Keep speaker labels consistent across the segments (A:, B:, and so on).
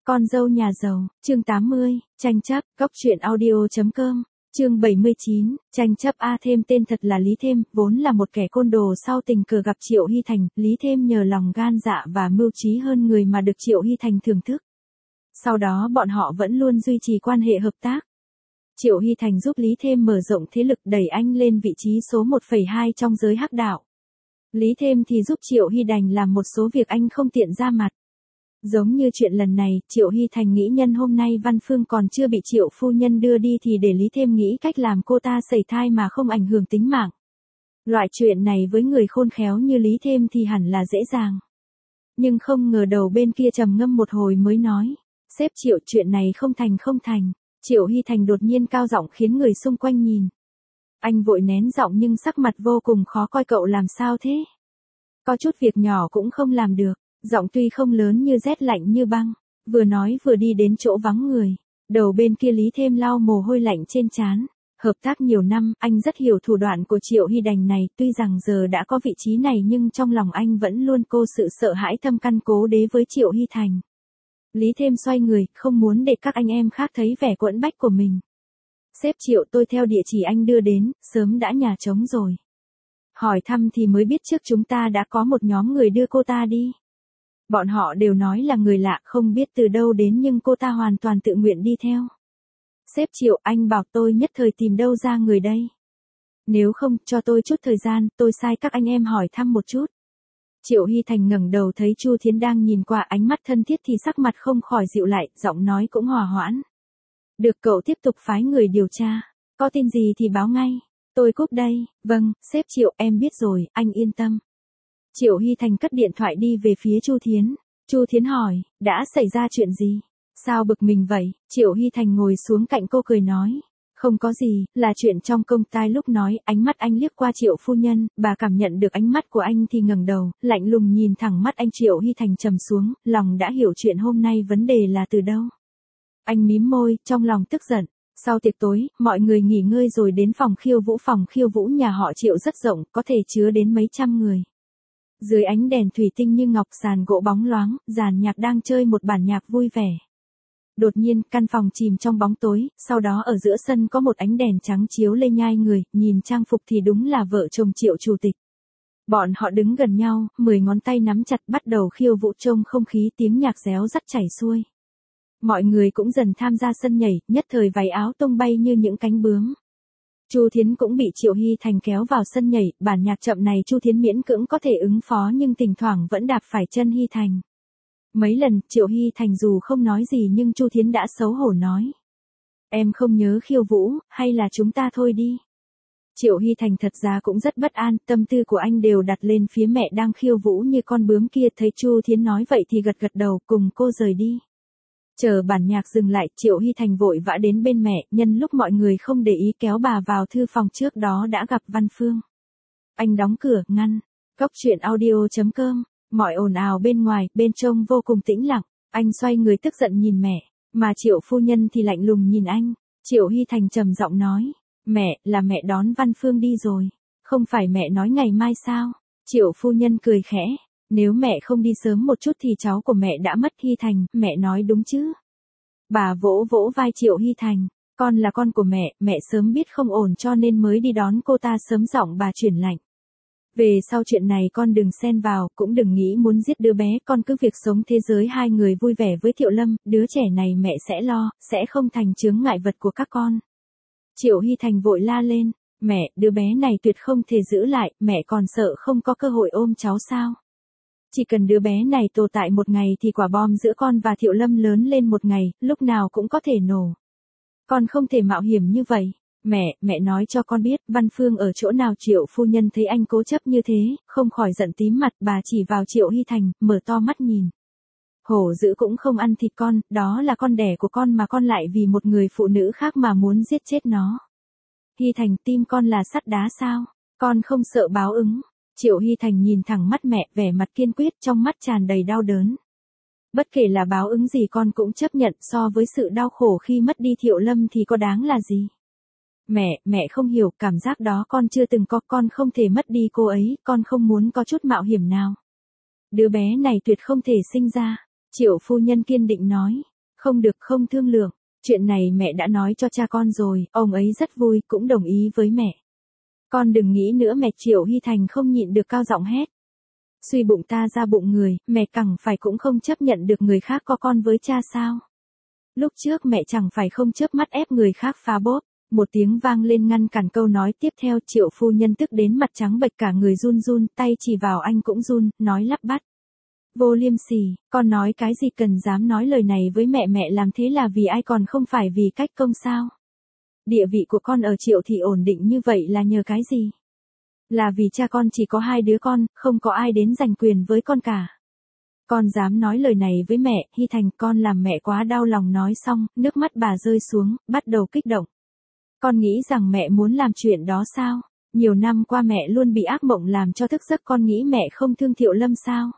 A: Con dâu nhà giàu, chương 80, tranh chấp, góc truyện audio.com, chương 79, tranh chấp thêm tên thật là Lý Thêm, vốn là một kẻ côn đồ sau tình cờ gặp Triệu Hy Thành, Lý Thêm nhờ lòng gan dạ và mưu trí hơn người mà được Triệu Hy Thành thưởng thức. Sau đó bọn họ vẫn luôn duy trì quan hệ hợp tác. Triệu Hy Thành giúp Lý Thêm mở rộng thế lực đẩy anh lên vị trí số 1,2 trong giới hắc đạo. Lý Thêm thì giúp Triệu Hy Đành làm một số việc anh không tiện ra mặt. Giống như chuyện lần này, Triệu Hy Thành nghĩ nhân hôm nay Văn Phương còn chưa bị Triệu phu nhân đưa đi thì để Lý Thêm nghĩ cách làm cô ta sẩy thai mà không ảnh hưởng tính mạng. Loại chuyện này với người khôn khéo như Lý Thêm thì hẳn là dễ dàng. Nhưng không ngờ đầu bên kia trầm ngâm một hồi mới nói, sếp Triệu, chuyện này không thành. Triệu Hy Thành đột nhiên cao giọng khiến người xung quanh nhìn. Anh vội nén giọng nhưng sắc mặt vô cùng khó coi, cậu làm sao thế? Có chút việc nhỏ cũng không làm được. Giọng tuy không lớn như rét lạnh như băng, vừa nói vừa đi đến chỗ vắng người. Đầu bên kia Lý Thêm lau mồ hôi lạnh trên trán. Hợp tác nhiều năm, anh rất hiểu thủ đoạn của Triệu Hy Đành này, tuy rằng giờ đã có vị trí này nhưng trong lòng anh vẫn luôn cô sự sợ hãi thâm căn cố đế với Triệu Hy Thành. Lý Thêm xoay người, không muốn để các anh em khác thấy vẻ quẫn bách của mình. Sếp Triệu, tôi theo địa chỉ anh đưa đến, sớm đã nhà trống rồi. Hỏi thăm thì mới biết trước chúng ta đã có một nhóm người đưa cô ta đi. Bọn họ đều nói là người lạ không biết từ đâu đến nhưng cô ta hoàn toàn tự nguyện đi theo. Sếp Triệu, anh bảo tôi nhất thời tìm đâu ra người đây. Nếu không, cho tôi chút thời gian, tôi sai các anh em hỏi thăm một chút. Triệu Hy Thành ngẩng đầu thấy Chu Thiến đang nhìn qua, ánh mắt thân thiết thì sắc mặt không khỏi dịu lại, giọng nói cũng hòa hoãn. Được, cậu tiếp tục phái người điều tra. Có tin gì thì báo ngay. Tôi cúp đây. Vâng, sếp Triệu, em biết rồi, anh yên tâm. Triệu Hy Thành cất điện thoại đi về phía Chu Thiến. Chu Thiến hỏi, đã xảy ra chuyện gì? Sao bực mình vậy? Triệu Hy Thành ngồi xuống cạnh cô cười nói. Không có gì, là chuyện trong công tai. Lúc nói, ánh mắt anh liếc qua Triệu phu nhân, bà cảm nhận được ánh mắt của anh thì ngẩng đầu, lạnh lùng nhìn thẳng mắt anh. Triệu Hy Thành trầm xuống, lòng đã hiểu chuyện hôm nay vấn đề là từ đâu. Anh mím môi, trong lòng tức giận. Sau tiệc tối, mọi người nghỉ ngơi rồi đến phòng khiêu vũ. Phòng khiêu vũ nhà họ Triệu rất rộng, có thể chứa đến mấy trăm người. Dưới ánh đèn thủy tinh như ngọc, sàn gỗ bóng loáng, dàn nhạc đang chơi một bản nhạc vui vẻ. Đột nhiên, căn phòng chìm trong bóng tối, sau đó ở giữa sân có một ánh đèn trắng chiếu lên nhai người, nhìn trang phục thì đúng là vợ chồng Triệu chủ tịch. Bọn họ đứng gần nhau, 10 ngón tay nắm chặt bắt đầu khiêu vũ, trong không khí tiếng nhạc réo rắt chảy xuôi. Mọi người cũng dần tham gia sân nhảy, nhất thời váy áo tung bay như những cánh bướm. Chu Thiến cũng bị Triệu Hy Thành kéo vào sân nhảy, bản nhạc chậm này Chu Thiến miễn cưỡng có thể ứng phó nhưng thỉnh thoảng vẫn đạp phải chân Hy Thành. Mấy lần, Triệu Hy Thành dù không nói gì nhưng Chu Thiến đã xấu hổ nói. Em không nhớ khiêu vũ, hay là chúng ta thôi đi. Triệu Hy Thành thật ra cũng rất bất an, tâm tư của anh đều đặt lên phía mẹ đang khiêu vũ như con bướm kia. Thấy Chu Thiến nói vậy thì gật gật đầu, cùng cô rời đi. Chờ bản nhạc dừng lại, Triệu Hy Thành vội vã đến bên mẹ, nhân lúc mọi người không để ý kéo bà vào thư phòng, trước đó đã gặp Văn Phương. Anh đóng cửa, ngăn. Góc truyện audio.com, mọi ồn ào bên ngoài, bên trong vô cùng tĩnh lặng. Anh xoay người tức giận nhìn mẹ, mà Triệu phu nhân thì lạnh lùng nhìn anh. Triệu Hy Thành trầm giọng nói, mẹ, là mẹ đón Văn Phương đi rồi. Không phải mẹ nói ngày mai sao? Triệu phu nhân cười khẽ. Nếu mẹ không đi sớm một chút thì cháu của mẹ đã mất. Hy Thành, mẹ nói đúng chứ? Bà vỗ vỗ vai Triệu Hy Thành, con là con của mẹ sớm biết không ổn cho nên mới đi đón cô ta sớm. Giọng bà chuyển lạnh. Về sau chuyện này con đừng xen vào, cũng đừng nghĩ muốn giết đứa bé, con cứ việc sống thế giới hai người vui vẻ với Thiệu Lâm, đứa trẻ này mẹ sẽ lo, sẽ không thành chướng ngại vật của các con. Triệu Hy Thành vội la lên, mẹ, đứa bé này tuyệt không thể giữ lại, mẹ còn sợ không có cơ hội ôm cháu sao? Chỉ cần đứa bé này tồn tại một ngày thì quả bom giữa con và Thiệu Lâm lớn lên một ngày, lúc nào cũng có thể nổ. Con không thể mạo hiểm như vậy. Mẹ nói cho con biết, Văn Phương ở chỗ nào? Triệu phu nhân thấy anh cố chấp như thế, không khỏi giận tím mặt, bà chỉ vào Triệu Hy Thành, mở to mắt nhìn. Hổ dữ cũng không ăn thịt con, đó là con đẻ của con mà con lại vì một người phụ nữ khác mà muốn giết chết nó. Hy Thành, tim con là sắt đá sao? Con không sợ báo ứng. Triệu Hy Thành nhìn thẳng mắt mẹ, vẻ mặt kiên quyết, trong mắt tràn đầy đau đớn. Bất kể là báo ứng gì con cũng chấp nhận, so với sự đau khổ khi mất đi Thiệu Lâm thì có đáng là gì? Mẹ không hiểu, cảm giác đó con chưa từng có, con không thể mất đi cô ấy, con không muốn có chút mạo hiểm nào. Đứa bé này tuyệt không thể sinh ra, Triệu phu nhân kiên định nói. Không được, không thương lượng. Chuyện này mẹ đã nói cho cha con rồi, ông ấy rất vui, cũng đồng ý với mẹ. Con đừng nghĩ nữa mẹ. Triệu Hy Thành không nhịn được cao giọng hét. Suy bụng ta ra bụng người, mẹ chẳng phải cũng không chấp nhận được người khác có con với cha sao? Lúc trước mẹ chẳng phải không chớp mắt ép người khác phá bốp. Một tiếng vang lên ngăn cản câu nói tiếp theo. Triệu phu nhân tức đến mặt trắng bệch, cả người run run, tay chỉ vào anh cũng run, nói lắp bắp. Vô liêm sỉ, con nói cái gì, cần dám nói lời này với mẹ? Mẹ làm thế là vì ai, còn không phải vì cách công sao? Địa vị của con ở Triệu thị ổn định như vậy là nhờ cái gì? Là vì cha con chỉ có 2 đứa con, không có ai đến giành quyền với con cả. Con dám nói lời này với mẹ? Hy Thành, con làm mẹ quá đau lòng. Nói xong, nước mắt bà rơi xuống, bắt đầu kích động. Con nghĩ rằng mẹ muốn làm chuyện đó sao? Nhiều năm qua mẹ luôn bị ác mộng làm cho thức giấc, con nghĩ mẹ không thương Thiệu Lâm sao?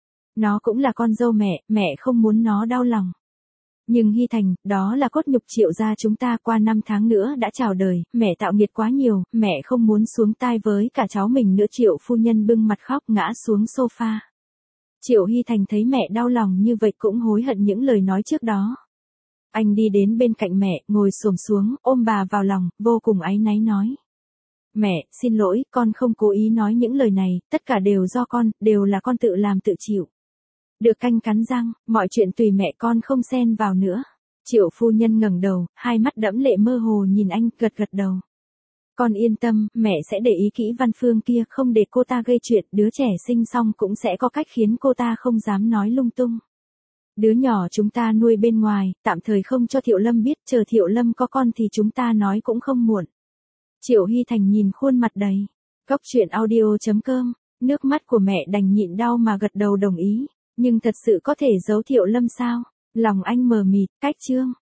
A: Nó cũng là con dâu mẹ không muốn nó đau lòng. Nhưng Hy Thành, đó là cốt nhục Triệu gia chúng ta, qua 5 tháng nữa đã chào đời, mẹ tạo nghiệt quá nhiều, mẹ không muốn xuống tai với cả cháu mình nữa. Triệu phu nhân bưng mặt khóc ngã xuống sofa. Triệu Hy Thành thấy mẹ đau lòng như vậy cũng hối hận những lời nói trước đó. Anh đi đến bên cạnh mẹ, ngồi xổm xuống, ôm bà vào lòng, vô cùng áy náy nói. Mẹ, xin lỗi, con không cố ý nói những lời này, tất cả đều do con, đều là con tự làm tự chịu. Được canh cắn răng, mọi chuyện tùy mẹ, con không xen vào nữa. Triệu phu nhân ngẩng đầu, hai mắt đẫm lệ mơ hồ nhìn anh, gật gật đầu. Con yên tâm, mẹ sẽ để ý kỹ Văn Phương kia, không để cô ta gây chuyện, đứa trẻ sinh xong cũng sẽ có cách khiến cô ta không dám nói lung tung. Đứa nhỏ chúng ta nuôi bên ngoài, tạm thời không cho Thiệu Lâm biết, chờ Thiệu Lâm có con thì chúng ta nói cũng không muộn. Triệu Hy Thành nhìn khuôn mặt đầy. Cóc truyện audio.com, nước mắt của mẹ đành nhịn đau mà gật đầu đồng ý. Nhưng thật sự có thể giấu Thiệu Lâm sao? Lòng anh mờ mịt, cách chương.